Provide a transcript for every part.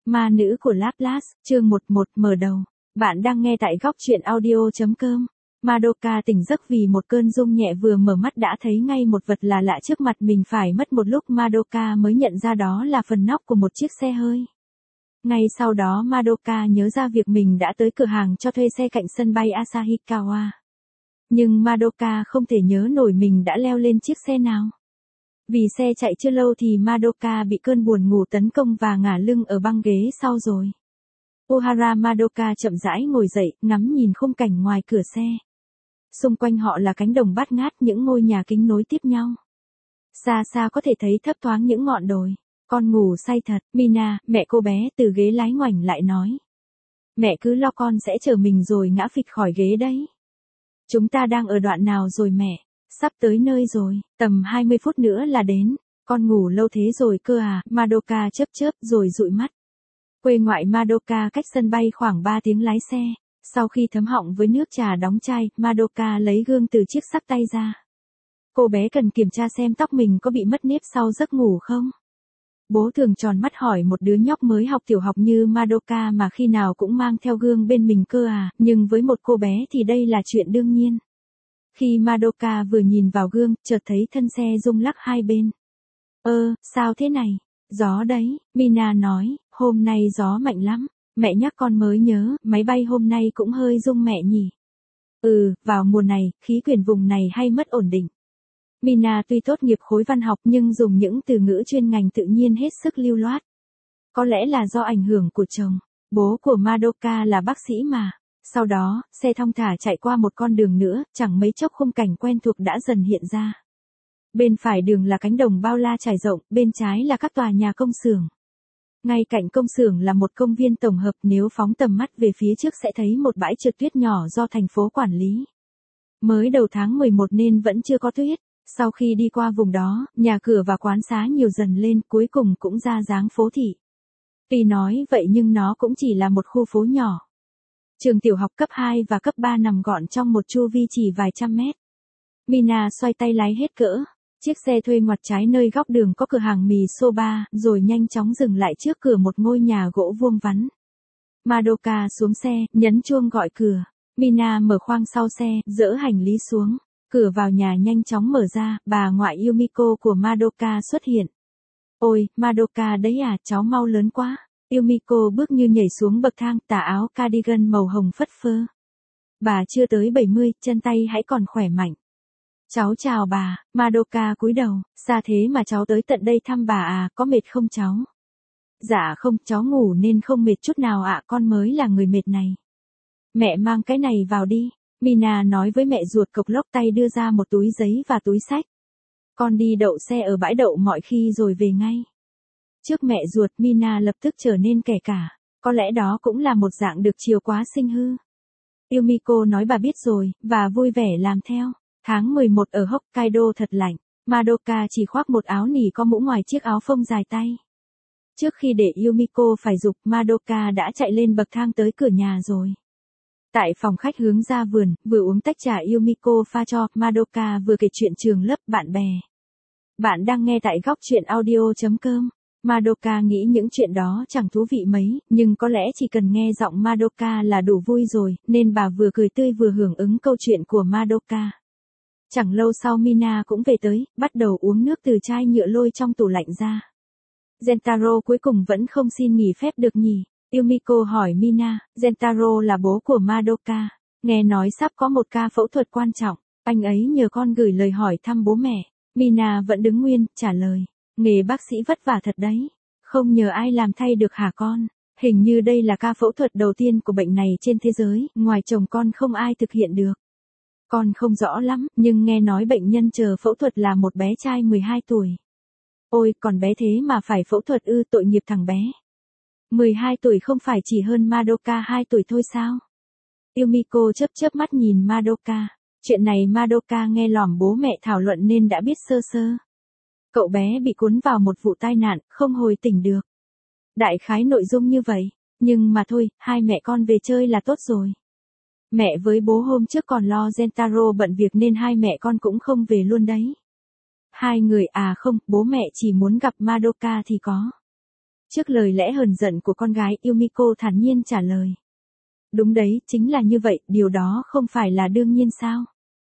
Ma nữ của Laplace, chương 11 mở đầu. Bạn đang nghe tại góc truyện audio.com. Madoka tỉnh giấc vì một cơn rung nhẹ, vừa mở mắt đã thấy ngay một vật là lạ trước mặt mình. Phải mất một lúc Madoka mới nhận ra đó là phần nóc của một chiếc xe hơi. Ngay sau đó Madoka nhớ ra việc mình đã tới cửa hàng cho thuê xe cạnh sân bay Asahikawa. Nhưng Madoka không thể nhớ nổi mình đã leo lên chiếc xe nào. Vì xe chạy chưa lâu thì Madoka bị cơn buồn ngủ tấn công và ngả lưng ở băng ghế sau rồi. Ohara Madoka chậm rãi ngồi dậy, ngắm nhìn khung cảnh ngoài cửa xe. Xung quanh họ là cánh đồng bát ngát, những ngôi nhà kính nối tiếp nhau. Xa xa có thể thấy thấp thoáng những ngọn đồi. Con ngủ say thật, Mina, mẹ cô bé từ ghế lái ngoảnh lại nói. Mẹ cứ lo, con sẽ chờ mình rồi ngã phịch khỏi ghế đấy. Chúng ta đang ở đoạn nào rồi mẹ? Sắp tới nơi rồi, tầm 20 phút nữa là đến. Con ngủ lâu thế rồi cơ à? Madoka chớp chớp rồi dụi mắt. Quê ngoại Madoka cách sân bay khoảng 3 tiếng lái xe. Sau khi thấm họng với nước trà đóng chai, Madoka lấy gương từ chiếc xắc tay ra. Cô bé cần kiểm tra xem tóc mình có bị mất nếp sau giấc ngủ không? Bố thường tròn mắt hỏi một đứa nhóc mới học tiểu học như Madoka mà khi nào cũng mang theo gương bên mình cơ à, nhưng với một cô bé thì đây là chuyện đương nhiên. Khi Madoka vừa nhìn vào gương, chợt thấy thân xe rung lắc hai bên. Sao thế này? Gió đấy, Mina nói, hôm nay gió mạnh lắm. Mẹ nhắc con mới nhớ, máy bay hôm nay cũng hơi rung mẹ nhỉ. Vào mùa này, khí quyển vùng này hay mất ổn định. Mina tuy tốt nghiệp khối văn học nhưng dùng những từ ngữ chuyên ngành tự nhiên hết sức lưu loát. Có lẽ là do ảnh hưởng của chồng. Bố của Madoka là bác sĩ mà. Sau đó, xe thong thả chạy qua một con đường nữa, chẳng mấy chốc khung cảnh quen thuộc đã dần hiện ra. Bên phải đường là cánh đồng bao la trải rộng, bên trái là các tòa nhà công xưởng. Ngay cạnh công xưởng là một công viên tổng hợp, nếu phóng tầm mắt về phía trước sẽ thấy một bãi trượt tuyết nhỏ do thành phố quản lý. Mới đầu tháng 11 nên vẫn chưa có tuyết. Sau khi đi qua vùng đó, nhà cửa và quán xá nhiều dần lên, cuối cùng cũng ra dáng phố thị. Tuy nói vậy nhưng nó cũng chỉ là một khu phố nhỏ. Trường tiểu học cấp 2 và cấp 3 nằm gọn trong một chu vi chỉ vài trăm mét. Mina xoay tay lái hết cỡ. Chiếc xe thuê ngoặt trái nơi góc đường có cửa hàng mì soba, rồi nhanh chóng dừng lại trước cửa một ngôi nhà gỗ vuông vắn. Madoka xuống xe, nhấn chuông gọi cửa. Mina mở khoang sau xe, dỡ hành lý xuống. Cửa vào nhà nhanh chóng mở ra, bà ngoại Yumiko của Madoka xuất hiện. Ôi, Madoka đấy à, cháu mau lớn quá. Yumiko bước như nhảy xuống bậc thang, tà áo cardigan màu hồng phất phơ. Bà chưa tới 70, chân tay hãy còn khỏe mạnh. Cháu chào bà, Madoka cúi đầu, xa thế mà cháu tới tận đây thăm bà à, có mệt không cháu? Dạ không, cháu ngủ nên không mệt chút nào ạ, con mới là người mệt này. Mẹ mang cái này vào đi. Mina nói với mẹ ruột, cộc lốc tay đưa ra một túi giấy và túi xách. Con đi đậu xe ở bãi đậu mọi khi rồi về ngay. Trước mẹ ruột, Mina lập tức trở nên kẻ cả. Có lẽ đó cũng là một dạng được chiều quá sinh hư. Yumiko nói bà biết rồi, và vui vẻ làm theo. Tháng 11 ở Hokkaido thật lạnh. Madoka chỉ khoác một áo nỉ có mũ ngoài chiếc áo phông dài tay. Trước khi để Yumiko phải giục, Madoka đã chạy lên bậc thang tới cửa nhà rồi. Tại phòng khách hướng ra vườn, vừa uống tách trà Yumiko pha cho, Madoka vừa kể chuyện trường lớp, bạn bè. Bạn đang nghe tại góc truyện audio.com. Madoka nghĩ những chuyện đó chẳng thú vị mấy, nhưng có lẽ chỉ cần nghe giọng Madoka là đủ vui rồi, nên bà vừa cười tươi vừa hưởng ứng câu chuyện của Madoka. Chẳng lâu sau Mina cũng về tới, bắt đầu uống nước từ chai nhựa lôi trong tủ lạnh ra. Gentaro cuối cùng vẫn không xin nghỉ phép được nhỉ? Yumiko hỏi Mina, Gentaro là bố của Madoka. Nghe nói sắp có một ca phẫu thuật quan trọng, anh ấy nhờ con gửi lời hỏi thăm bố mẹ. Mina vẫn đứng nguyên, trả lời. Nghề bác sĩ vất vả thật đấy. Không nhờ ai làm thay được hả con? Hình như đây là ca phẫu thuật đầu tiên của bệnh này trên thế giới, ngoài chồng con không ai thực hiện được. Con không rõ lắm, nhưng nghe nói bệnh nhân chờ phẫu thuật là một bé trai 12 tuổi. Ôi, còn bé thế mà phải phẫu thuật ư, tội nghiệp thằng bé. 12 tuổi không phải chỉ hơn Madoka 2 tuổi thôi sao? Yumiko chớp chớp mắt nhìn Madoka. Chuyện này Madoka nghe lỏm bố mẹ thảo luận nên đã biết sơ sơ. Cậu bé bị cuốn vào một vụ tai nạn, không hồi tỉnh được. Đại khái nội dung như vậy. Nhưng mà thôi, hai mẹ con về chơi là tốt rồi. Mẹ với bố hôm trước còn lo Gentaro bận việc nên hai mẹ con cũng không về luôn đấy. Hai người à không, bố mẹ chỉ muốn gặp Madoka thì có. Trước lời lẽ hờn giận của con gái, Yumiko thản nhiên trả lời. Đúng đấy, chính là như vậy, điều đó không phải là đương nhiên sao?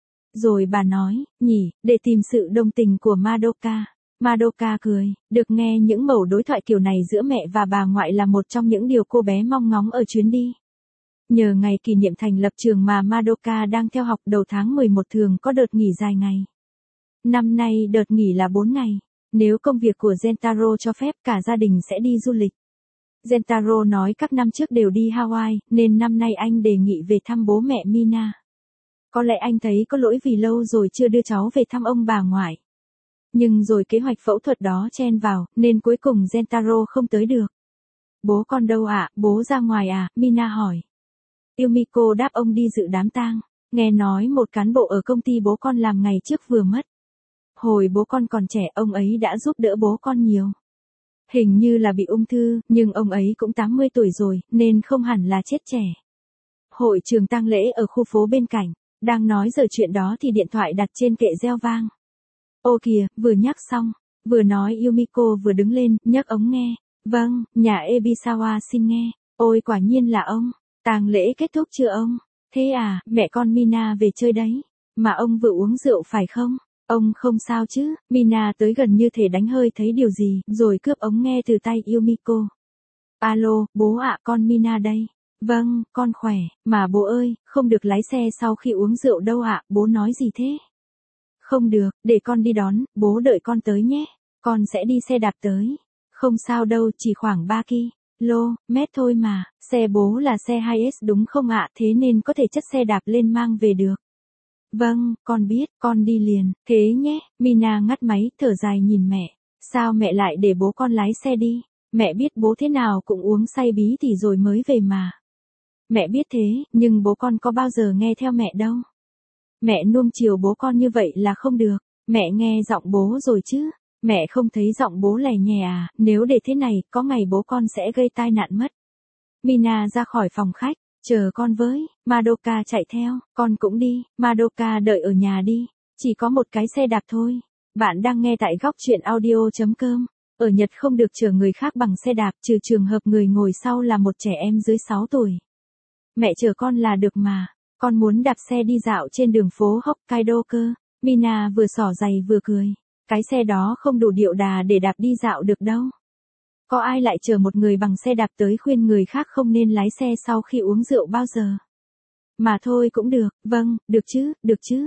Rồi bà nói, nhỉ, để tìm sự đồng tình của Madoka. Madoka cười, được nghe những mẩu đối thoại kiểu này giữa mẹ và bà ngoại là một trong những điều cô bé mong ngóng ở chuyến đi. Nhờ ngày kỷ niệm thành lập trường mà Madoka đang theo học, đầu tháng 11 thường có đợt nghỉ dài ngày. Năm nay đợt nghỉ là 4 ngày. Nếu công việc của Gentaro cho phép, cả gia đình sẽ đi du lịch. Gentaro nói các năm trước đều đi Hawaii, nên năm nay anh đề nghị về thăm bố mẹ Mina. Có lẽ anh thấy có lỗi vì lâu rồi chưa đưa cháu về thăm ông bà ngoại. Nhưng rồi kế hoạch phẫu thuật đó chen vào, nên cuối cùng Gentaro không tới được. Bố con đâu ạ? Bố ra ngoài à? Mina hỏi. Yumiko đáp ông đi dự đám tang. Nghe nói một cán bộ ở công ty bố con làm ngày trước vừa mất. Hồi bố con còn trẻ, ông ấy đã giúp đỡ bố con nhiều. Hình như là bị ung thư, nhưng ông ấy cũng 80 tuổi rồi, nên không hẳn là chết trẻ. Hội trường tang lễ ở khu phố bên cạnh. Đang nói giờ chuyện đó thì điện thoại đặt trên kệ reo vang. Ô kìa, vừa nhắc xong. Vừa nói Yumiko vừa đứng lên, nhấc ống nghe. Vâng, nhà Ebisawa xin nghe. Ôi quả nhiên là ông. Tang lễ kết thúc chưa ông? Thế à, mẹ con Mina về chơi đấy. Mà ông vừa uống rượu phải không? Ông không sao chứ? Mina tới gần như thể đánh hơi thấy điều gì, rồi cướp ống nghe từ tay Yumiko. Alo, bố ạ, con Mina đây. Vâng, con khỏe, mà bố ơi, không được lái xe sau khi uống rượu đâu ạ, bố nói gì thế? Không được, để con đi đón, bố đợi con tới nhé. Con sẽ đi xe đạp tới. Không sao đâu, chỉ khoảng 3 km thôi mà. Xe bố là xe 2S đúng không ạ? Thế nên có thể chất xe đạp lên mang về được. Vâng, con biết, con đi liền. Thế nhé. Mina ngắt máy, thở dài nhìn mẹ. Sao mẹ lại để bố con lái xe đi? Mẹ biết bố thế nào cũng uống say bí tỉ rồi mới về mà. Mẹ biết thế, nhưng bố con có bao giờ nghe theo mẹ đâu. Mẹ nuông chiều bố con như vậy là không được. Mẹ nghe giọng bố rồi chứ. Mẹ không thấy giọng bố lè nhè à, nếu để thế này, có ngày bố con sẽ gây tai nạn mất. Mina ra khỏi phòng khách, chờ con với. Madoka chạy theo, con cũng đi. Madoka đợi ở nhà đi. Chỉ có một cái xe đạp thôi. Bạn đang nghe tại góc truyện audio.com. Ở Nhật không được chở người khác bằng xe đạp, trừ trường hợp người ngồi sau là một trẻ em dưới 6 tuổi. Mẹ chở con là được mà. Con muốn đạp xe đi dạo trên đường phố Hokkaido cơ. Mina vừa xỏ giày vừa cười. Cái xe đó không đủ điệu đà để đạp đi dạo được đâu. Có ai lại chở một người bằng xe đạp tới khuyên người khác không nên lái xe sau khi uống rượu bao giờ. Mà thôi cũng được, vâng, được chứ.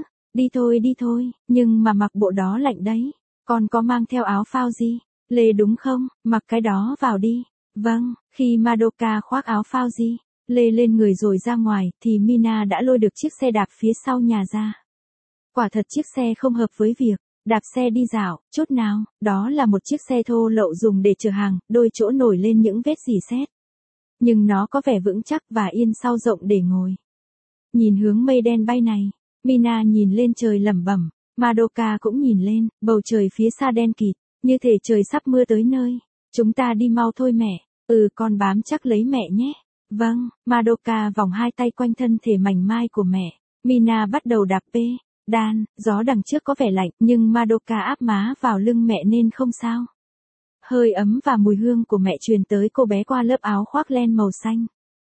Đi thôi, nhưng mà mặc bộ đó lạnh đấy. Con có mang theo áo phao gì? Lê đúng không, mặc cái đó vào đi. Vâng, khi Madoka khoác áo phao gì, Lê lên người rồi ra ngoài, thì Mina đã lôi được chiếc xe đạp phía sau nhà ra. Quả thật chiếc xe không hợp với việc đạp xe đi dạo, chút nào, đó là một chiếc xe thô lậu dùng để chở hàng, đôi chỗ nổi lên những vết rỉ sét. Nhưng nó có vẻ vững chắc và yên sau rộng để ngồi. Nhìn hướng mây đen bay này, Mina nhìn lên trời lẩm bẩm, Madoka cũng nhìn lên, bầu trời phía xa đen kịt, như thể trời sắp mưa tới nơi. Chúng ta đi mau thôi mẹ, con bám chắc lấy mẹ nhé. Vâng, Madoka vòng hai tay quanh thân thể mảnh mai của mẹ. Mina bắt đầu đạp pedal, gió đằng trước có vẻ lạnh, nhưng Madoka áp má vào lưng mẹ nên không sao. Hơi ấm và mùi hương của mẹ truyền tới cô bé qua lớp áo khoác len màu xanh.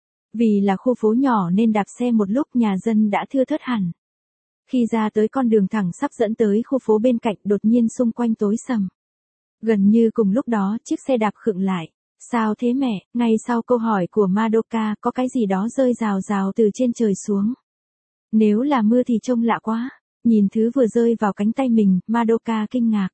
Vì là khu phố nhỏ nên đạp xe một lúc nhà dân đã thưa thớt hẳn. Khi ra tới con đường thẳng sắp dẫn tới khu phố bên cạnh, đột nhiên xung quanh tối sầm. Gần như cùng lúc đó chiếc xe đạp khựng lại. Sao thế mẹ? Ngay sau câu hỏi của Madoka có cái gì đó rơi rào rào từ trên trời xuống. Nếu là mưa thì trông lạ quá. Nhìn thứ vừa rơi vào cánh tay mình, Madoka kinh ngạc.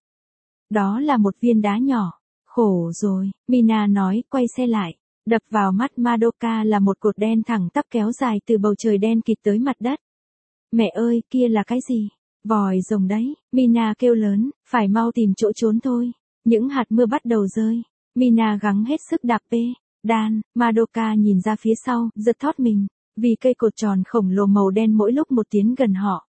Đó là một viên đá nhỏ. Khổ rồi, Mina nói, quay xe lại. Đập vào mắt Madoka là một cột đen thẳng tắp kéo dài từ bầu trời đen kịt tới mặt đất. Mẹ ơi, kia là cái gì? Vòi rồng đấy, Mina kêu lớn, phải mau tìm chỗ trốn thôi. Những hạt mưa bắt đầu rơi. Mina gắng hết sức đạp pedal, Madoka nhìn ra phía sau, giật thót mình, vì cây cột tròn khổng lồ màu đen mỗi lúc một tiến gần họ.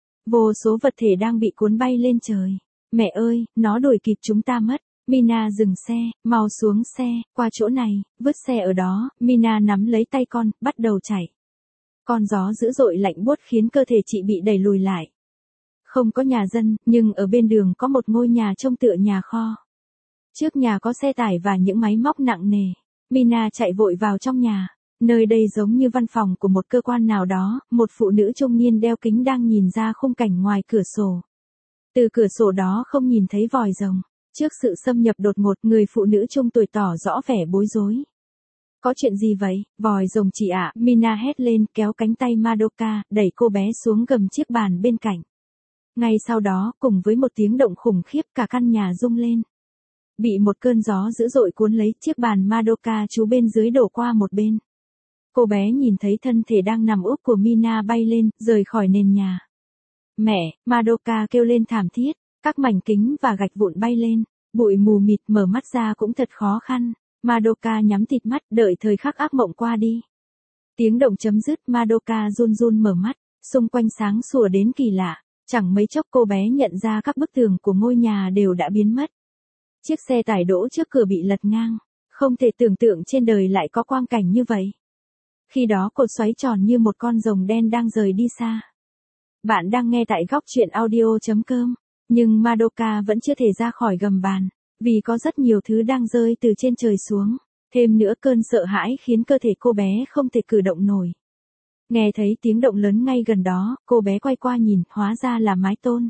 Vô số vật thể đang bị cuốn bay lên trời. Mẹ ơi, nó đuổi kịp chúng ta mất. Mina dừng xe, mau xuống xe, qua chỗ này, vứt xe ở đó. Mina nắm lấy tay con, bắt đầu chạy. Con gió dữ dội lạnh buốt khiến cơ thể chị bị đẩy lùi lại. Không có nhà dân, nhưng ở bên đường có một ngôi nhà trông tựa nhà kho. Trước nhà có xe tải và những máy móc nặng nề. Mina chạy vội vào trong nhà. Nơi đây giống như văn phòng của một cơ quan nào đó, một phụ nữ trung niên đeo kính đang nhìn ra khung cảnh ngoài cửa sổ. Từ cửa sổ đó không nhìn thấy vòi rồng. Trước sự xâm nhập đột ngột, người phụ nữ trung tuổi tỏ rõ vẻ bối rối. Có chuyện gì vậy, vòi rồng chị ạ, Mina hét lên, kéo cánh tay Madoka, đẩy cô bé xuống gầm chiếc bàn bên cạnh. Ngay sau đó, cùng với một tiếng động khủng khiếp, cả căn nhà rung lên. Bị một cơn gió dữ dội cuốn lấy, chiếc bàn Madoka trú bên dưới đổ qua một bên. Cô bé nhìn thấy thân thể đang nằm úp của Mina bay lên, rời khỏi nền nhà. Mẹ, Madoka kêu lên thảm thiết, các mảnh kính và gạch vụn bay lên, bụi mù mịt, mở mắt ra cũng thật khó khăn. Madoka nhắm tịt mắt, đợi thời khắc ác mộng qua đi. Tiếng động chấm dứt, Madoka run run mở mắt, xung quanh sáng sủa đến kỳ lạ, chẳng mấy chốc cô bé nhận ra các bức tường của ngôi nhà đều đã biến mất. Chiếc xe tải đỗ trước cửa bị lật ngang, không thể tưởng tượng trên đời lại có quang cảnh như vậy. Khi đó cột xoáy tròn như một con rồng đen đang rời đi xa. Bạn đang nghe tại góc truyện audio.com, nhưng Madoka vẫn chưa thể ra khỏi gầm bàn, vì có rất nhiều thứ đang rơi từ trên trời xuống. Thêm nữa cơn sợ hãi khiến cơ thể cô bé không thể cử động nổi. Nghe thấy tiếng động lớn ngay gần đó, cô bé quay qua nhìn, hóa ra là mái tôn.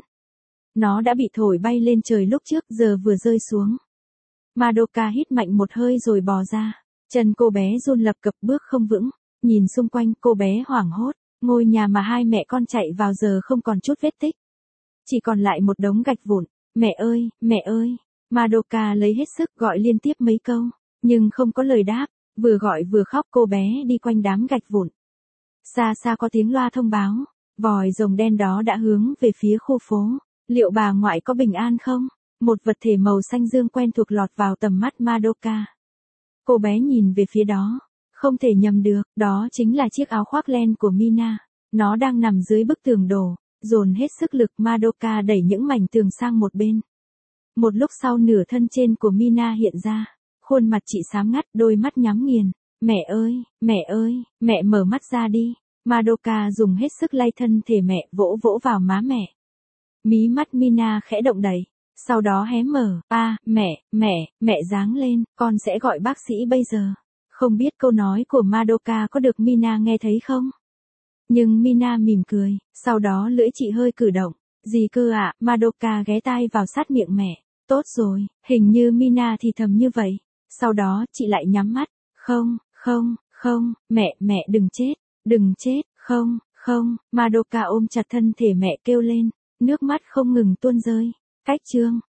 Nó đã bị thổi bay lên trời lúc trước, giờ vừa rơi xuống. Madoka hít mạnh một hơi rồi bò ra. Chân cô bé run lập cập, bước không vững. Nhìn xung quanh, cô bé hoảng hốt. Ngôi nhà mà hai mẹ con chạy vào giờ không còn chút vết tích. Chỉ còn lại một đống gạch vụn. Mẹ ơi, mẹ ơi. Madoka lấy hết sức gọi liên tiếp mấy câu, nhưng không có lời đáp. Vừa gọi vừa khóc, cô bé đi quanh đám gạch vụn. Xa xa có tiếng loa thông báo. Vòi rồng đen đó đã hướng về phía khu phố. Liệu bà ngoại có bình an không? Một vật thể màu xanh dương quen thuộc lọt vào tầm mắt Madoka. Cô bé nhìn về phía đó. Không thể nhầm được, đó chính là chiếc áo khoác len của Mina. Nó đang nằm dưới bức tường đổ. Dồn hết sức lực, Madoka đẩy những mảnh tường sang một bên. Một lúc sau, nửa thân trên của Mina hiện ra. Khuôn mặt chị xám ngắt, đôi mắt nhắm nghiền. Mẹ ơi, mẹ mở mắt ra đi. Madoka dùng hết sức lay thân thể mẹ, vỗ vỗ vào má mẹ. Mí mắt Mina khẽ động đậy. Sau đó hé mở. Mẹ giáng lên, con sẽ gọi bác sĩ bây giờ. Không biết câu nói của Madoka có được Mina nghe thấy không? Nhưng Mina mỉm cười, sau đó lưỡi chị hơi cử động. Gì cơ ạ? Madoka ghé tai vào sát miệng mẹ. Tốt rồi, hình như Mina thì thầm như vậy. Sau đó chị lại nhắm mắt. Không, mẹ đừng chết, không. Madoka ôm chặt thân thể mẹ kêu lên, nước mắt không ngừng tuôn rơi. Cách chương